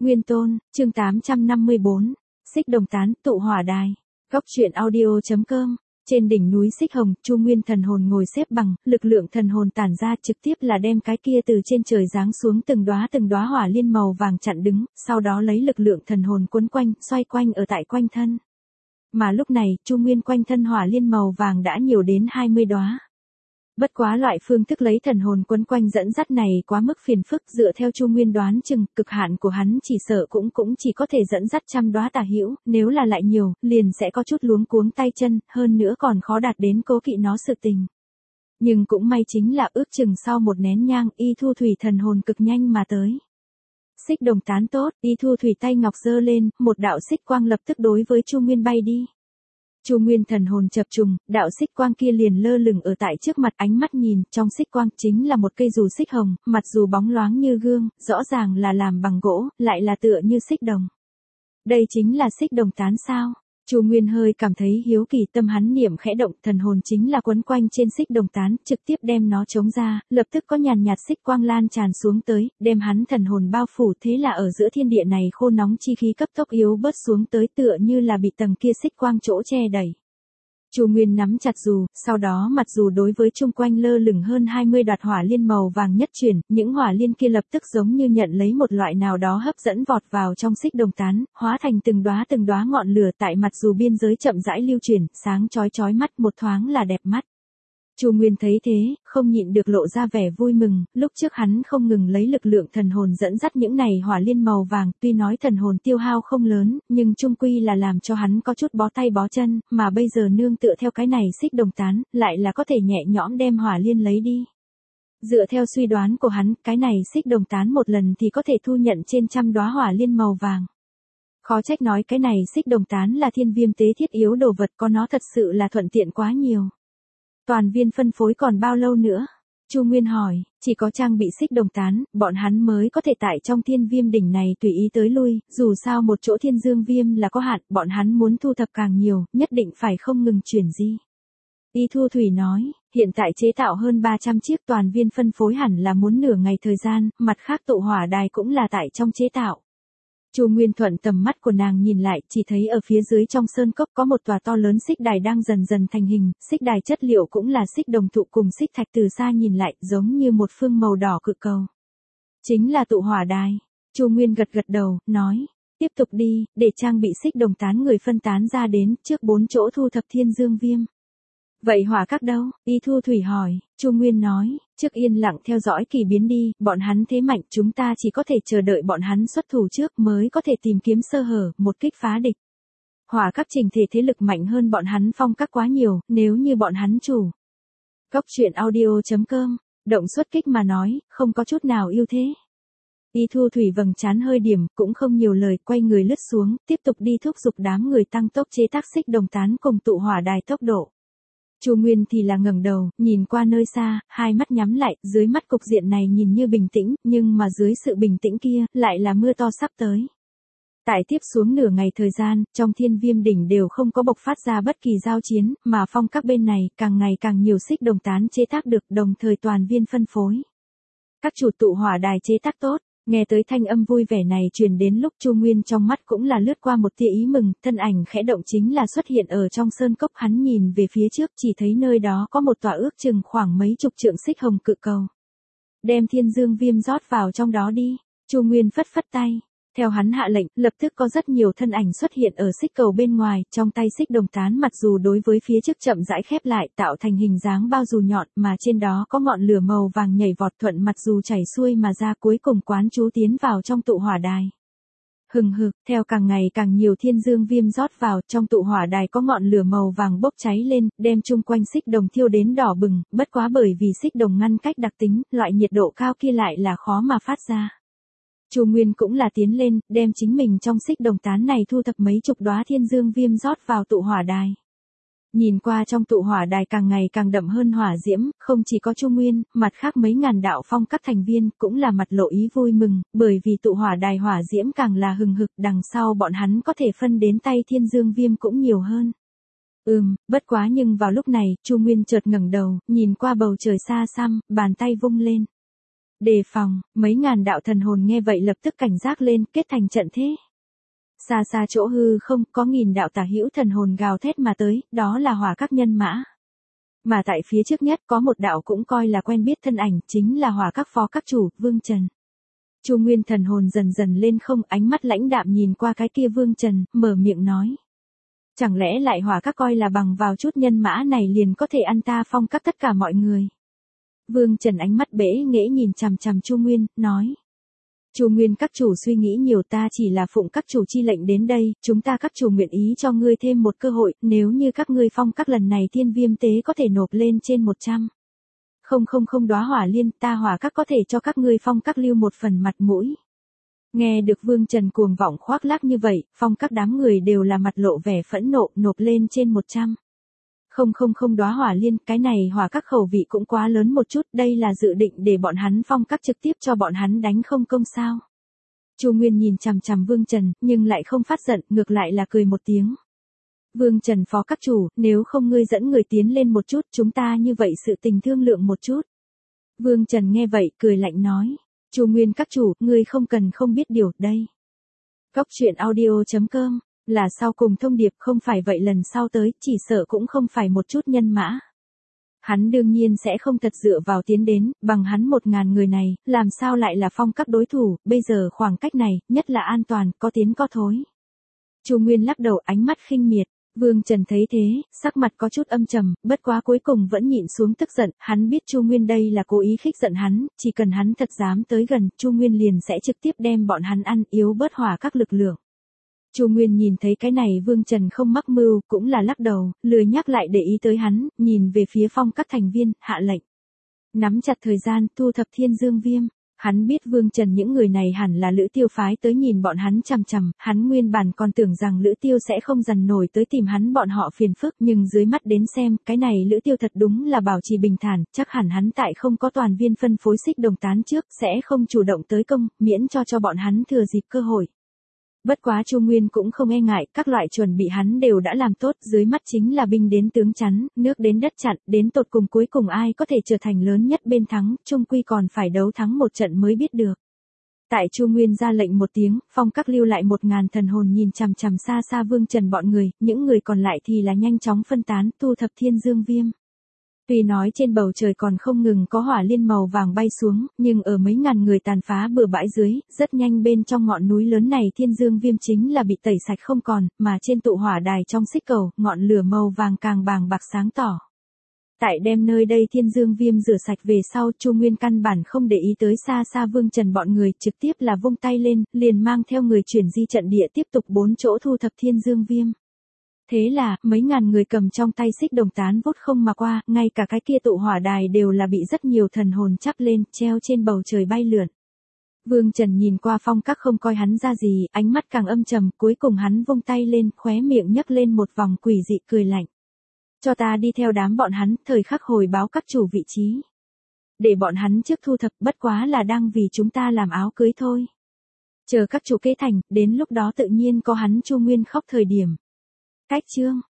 Nguyên Tôn, chương 854, Xích Đồng Tán, tụ hỏa đài. Góc truyện audio.com. Trên đỉnh núi Xích Hồng, Chu Nguyên thần hồn ngồi xếp bằng, lực lượng thần hồn tản ra trực tiếp là đem cái kia từ trên trời giáng xuống từng đóa hỏa liên màu vàng chặn đứng, sau đó lấy lực lượng thần hồn quấn quanh, xoay quanh ở tại quanh thân. Mà lúc này, Chu Nguyên quanh thân hỏa liên màu vàng đã nhiều đến 20 đóa. Bất quá loại phương thức lấy thần hồn quấn quanh dẫn dắt này quá mức phiền phức, dựa theo Chu Nguyên đoán chừng, cực hạn của hắn chỉ sợ cũng chỉ có thể dẫn dắt 100 đóa tà hữu, nếu là lại nhiều, liền sẽ có chút luống cuống tay chân, hơn nữa còn khó đạt đến cố kỵ nó sự tình. Nhưng cũng may chính là ước chừng sau một nén nhang, Y Thu Thủy thần hồn cực nhanh mà tới. Xích Đồng Tán tốt, Y Thu Thủy tay ngọc giơ lên, một đạo xích quang lập tức đối với Chu Nguyên bay đi. Chu Nguyên thần hồn chập trùng, đạo xích quang kia liền lơ lửng ở tại trước mặt, ánh mắt nhìn, trong xích quang chính là một cây dù xích hồng, mặt dù bóng loáng như gương, rõ ràng là làm bằng gỗ, lại là tựa như xích đồng. Đây chính là Xích Đồng Tán sao? Chu Nguyên hơi cảm thấy hiếu kỳ, tâm hắn niệm khẽ động, thần hồn chính là quấn quanh trên Xích Đồng Tán, trực tiếp đem nó chống ra, lập tức có nhàn nhạt xích quang lan tràn xuống tới, đem hắn thần hồn bao phủ, thế là ở giữa thiên địa này khô nóng chi khí cấp tốc yếu bớt xuống tới, tựa như là bị tầng kia xích quang chỗ che đẩy. Chu Nguyên nắm chặt dù, sau đó mặt dù đối với chung quanh lơ lửng hơn 20 đoạt hỏa liên màu vàng nhất chuyển, những hỏa liên kia lập tức giống như nhận lấy một loại nào đó hấp dẫn vọt vào trong Xích Đồng Tán, hóa thành từng đóa ngọn lửa tại mặt dù biên giới chậm rãi lưu chuyển, sáng chói mắt, một thoáng là đẹp mắt. Chu Nguyên thấy thế, không nhịn được lộ ra vẻ vui mừng, lúc trước hắn không ngừng lấy lực lượng thần hồn dẫn dắt những này hỏa liên màu vàng, tuy nói thần hồn tiêu hao không lớn, nhưng chung quy là làm cho hắn có chút bó tay bó chân, mà bây giờ nương tựa theo cái này Xích Đồng Tán, lại là có thể nhẹ nhõm đem hỏa liên lấy đi. Dựa theo suy đoán của hắn, cái này Xích Đồng Tán một lần thì có thể thu nhận trên 100 đóa hỏa liên màu vàng. Khó trách nói cái này Xích Đồng Tán là thiên viêm tế thiết yếu đồ vật, có nó thật sự là thuận tiện quá nhiều. Toàn viên phân phối còn bao lâu nữa? Chu Nguyên hỏi, chỉ có trang bị Xích Đồng Tán, bọn hắn mới có thể tại trong thiên viêm đỉnh này tùy ý tới lui, dù sao một chỗ thiên dương viêm là có hạn, bọn hắn muốn thu thập càng nhiều, nhất định phải không ngừng chuyển di. Y Thu Thủy nói, hiện tại chế tạo hơn 300 chiếc, toàn viên phân phối hẳn là muốn nửa ngày thời gian, mặt khác tụ hỏa đài cũng là tại trong chế tạo. Chu Nguyên thuận tầm mắt của nàng nhìn lại, chỉ thấy ở phía dưới trong sơn cốc có một tòa to lớn xích đài đang dần dần thành hình, xích đài chất liệu cũng là xích đồng thụ cùng xích thạch, từ xa nhìn lại giống như một phương màu đỏ cự cầu. Chính là tụ hỏa đài. Chu Nguyên gật đầu, nói, tiếp tục đi, để trang bị Xích Đồng Tán người phân tán ra đến, trước 4 chỗ thu thập thiên dương viêm. Vậy hỏa các đâu? Y Thu Thủy hỏi. Chu Nguyên nói, trước yên lặng theo dõi kỳ biến đi, bọn hắn thế mạnh, chúng ta chỉ có thể chờ đợi bọn hắn xuất thủ trước mới có thể tìm kiếm sơ hở, một kích phá địch. Hỏa các trình thể thế lực mạnh hơn bọn hắn phong các quá nhiều, nếu như bọn hắn chủ. Góc truyện audio.com, động xuất kích mà nói, không có chút nào ưu thế. Y Thu Thủy vầng trán hơi điểm, cũng không nhiều lời, quay người lướt xuống, tiếp tục đi thúc giục đám người tăng tốc chế tác Xích Đồng Tán cùng tụ hỏa đài tốc độ. Chu Nguyên thì là ngẩng đầu, nhìn qua nơi xa, hai mắt nhắm lại, dưới mắt cục diện này nhìn như bình tĩnh, nhưng mà dưới sự bình tĩnh kia, lại là mưa to sắp tới. Tại tiếp xuống nửa ngày thời gian, trong thiên viêm đỉnh đều không có bộc phát ra bất kỳ giao chiến, mà phong các bên này, càng ngày càng nhiều Xích Đồng Tán chế tác được, đồng thời toàn viên phân phối. Các chủ tụ hỏa đài chế tác tốt. Nghe tới thanh âm vui vẻ này truyền đến lúc Chu Nguyên trong mắt cũng là lướt qua một tia ý mừng, thân ảnh khẽ động chính là xuất hiện ở trong sơn cốc, hắn nhìn về phía trước chỉ thấy nơi đó có một tòa ước chừng khoảng mấy chục trượng xích hồng cự cầu. Đem thiên dương viêm rót vào trong đó đi, Chu Nguyên phất tay. Theo hắn hạ lệnh, lập tức có rất nhiều thân ảnh xuất hiện ở xích cầu bên ngoài, trong tay Xích Đồng Tán mặt dù đối với phía trước chậm rãi khép lại, tạo thành hình dáng bao dù nhọn, mà trên đó có ngọn lửa màu vàng nhảy vọt thuận mặt dù chảy xuôi mà ra, cuối cùng quán chú tiến vào trong tụ hỏa đài. Hừng hực, theo càng ngày càng nhiều thiên dương viêm rót vào, trong tụ hỏa đài có ngọn lửa màu vàng bốc cháy lên, đem chung quanh xích đồng thiêu đến đỏ bừng, bất quá bởi vì xích đồng ngăn cách đặc tính, loại nhiệt độ cao kia lại là khó mà phát ra. Chu Nguyên cũng là tiến lên, đem chính mình trong Xích Đồng Tán này thu thập mấy chục đóa thiên dương viêm rót vào tụ hỏa đài. Nhìn qua trong tụ hỏa đài càng ngày càng đậm hơn hỏa diễm, không chỉ có Chu Nguyên, mặt khác mấy ngàn đạo phong các thành viên cũng là mặt lộ ý vui mừng, bởi vì tụ hỏa đài hỏa diễm càng là hừng hực, đằng sau bọn hắn có thể phân đến tay thiên dương viêm cũng nhiều hơn. Bất quá nhưng vào lúc này, Chu Nguyên chợt ngẩng đầu, nhìn qua bầu trời xa xăm, bàn tay vung lên. Đề phòng, mấy ngàn đạo thần hồn nghe vậy lập tức cảnh giác lên, kết thành trận thế. Xa xa chỗ hư không, có nghìn đạo tả hữu thần hồn gào thét mà tới, đó là hỏa các nhân mã. Mà tại phía trước nhất có một đạo cũng coi là quen biết thân ảnh, chính là hỏa các phó các chủ, Vương Trần. Chu Nguyên thần hồn dần dần lên không, ánh mắt lãnh đạm nhìn qua cái kia Vương Trần, mở miệng nói. Chẳng lẽ lại hỏa các coi là bằng vào chút nhân mã này liền có thể ăn ta phong các tất cả mọi người. Vương Trần ánh mắt bẽ nghễ nhìn chằm chằm Chu Nguyên, nói. Chu Nguyên các chủ suy nghĩ nhiều, ta chỉ là phụng các chủ chi lệnh đến đây, chúng ta các chủ nguyện ý cho ngươi thêm một cơ hội, nếu như các ngươi phong các lần này thiên viêm tế có thể nộp lên trên 100. Không đóa hỏa liên, ta hỏa các có thể cho các ngươi phong các lưu một phần mặt mũi. Nghe được Vương Trần cuồng vọng khoác lác như vậy, phong các đám người đều là mặt lộ vẻ phẫn nộ, nộp lên trên 100. Không đóa hỏa liên, cái này hỏa các khẩu vị cũng quá lớn một chút, đây là dự định để bọn hắn phong các trực tiếp cho bọn hắn đánh không công sao. Chu Nguyên nhìn chằm chằm Vương Trần, nhưng lại không phát giận, ngược lại là cười một tiếng. Vương Trần phó các chủ, nếu không ngươi dẫn người tiến lên một chút, chúng ta như vậy sự tình thương lượng một chút. Vương Trần nghe vậy, cười lạnh nói. Chu Nguyên các chủ, ngươi không cần không biết điều, đây. Cóc truyện audio.com, là sau cùng thông điệp, không phải vậy lần sau tới, chỉ sợ cũng không phải một chút nhân mã. Hắn đương nhiên sẽ không thật dựa vào tiến đến, bằng hắn 1000 người này, làm sao lại là phong các đối thủ, bây giờ khoảng cách này, nhất là an toàn, có tiến có thối. Chu Nguyên lắc đầu, ánh mắt khinh miệt. Vương Trần thấy thế, sắc mặt có chút âm trầm, bất quá cuối cùng vẫn nhịn xuống tức giận, hắn biết Chu Nguyên đây là cố ý khích giận hắn, chỉ cần hắn thật dám tới gần, Chu Nguyên liền sẽ trực tiếp đem bọn hắn ăn, yếu bớt hỏa các lực lượng. Chu Nguyên nhìn thấy cái này Vương Trần không mắc mưu, cũng là lắc đầu, lười nhắc lại để ý tới hắn, nhìn về phía phong các thành viên, hạ lệnh. Nắm chặt thời gian, thu thập Thiên Dương Viêm. Hắn biết Vương Trần những người này hẳn là Lữ Tiêu phái tới nhìn bọn hắn chằm chằm, hắn nguyên bản còn tưởng rằng Lữ Tiêu sẽ không dằn nổi tới tìm hắn bọn họ phiền phức, nhưng dưới mắt đến xem, cái này Lữ Tiêu thật đúng là bảo trì bình thản, chắc hẳn hắn tại không có toàn viên phân phối xích đồng tán trước, sẽ không chủ động tới công, miễn cho bọn hắn thừa dịp cơ hội. Bất quá Chu Nguyên cũng không e ngại, các loại chuẩn bị hắn đều đã làm tốt, dưới mắt chính là binh đến tướng chắn, nước đến đất chặn, đến tột cùng cuối cùng ai có thể trở thành lớn nhất bên thắng, chung quy còn phải đấu thắng một trận mới biết được. Tại Chu Nguyên ra lệnh một tiếng, phong các lưu lại 1000 thần hồn nhìn chằm chằm xa xa Vương Trần bọn người, những người còn lại thì là nhanh chóng phân tán, thu thập Thiên Dương Viêm. Tuy nói trên bầu trời còn không ngừng có hỏa liên màu vàng bay xuống, nhưng ở mấy ngàn người tàn phá bừa bãi dưới, rất nhanh bên trong ngọn núi lớn này Thiên Dương Viêm chính là bị tẩy sạch không còn, mà trên tụ hỏa đài trong xích cầu, ngọn lửa màu vàng càng bàng bạc sáng tỏ. Tại đem nơi đây Thiên Dương Viêm rửa sạch về sau, Chu Nguyên căn bản không để ý tới xa xa Vương Trần bọn người, trực tiếp là vung tay lên, liền mang theo người chuyển di trận địa tiếp tục 4 chỗ thu thập Thiên Dương Viêm. Thế là, mấy ngàn người cầm trong tay xích đồng tán vút không mà qua, ngay cả cái kia tụ hỏa đài đều là bị rất nhiều thần hồn chắp lên, treo trên bầu trời bay lượn. Vương Trần nhìn qua phong các không coi hắn ra gì, ánh mắt càng âm trầm, cuối cùng hắn vung tay lên, khóe miệng nhấc lên một vòng quỷ dị cười lạnh. Cho ta đi theo đám bọn hắn, thời khắc hồi báo các chủ vị trí. Để bọn hắn trước thu thập, bất quá là đang vì chúng ta làm áo cưới thôi. Chờ các chủ kế thành, đến lúc đó tự nhiên có hắn Chu Nguyên khóc thời điểm. Cách chương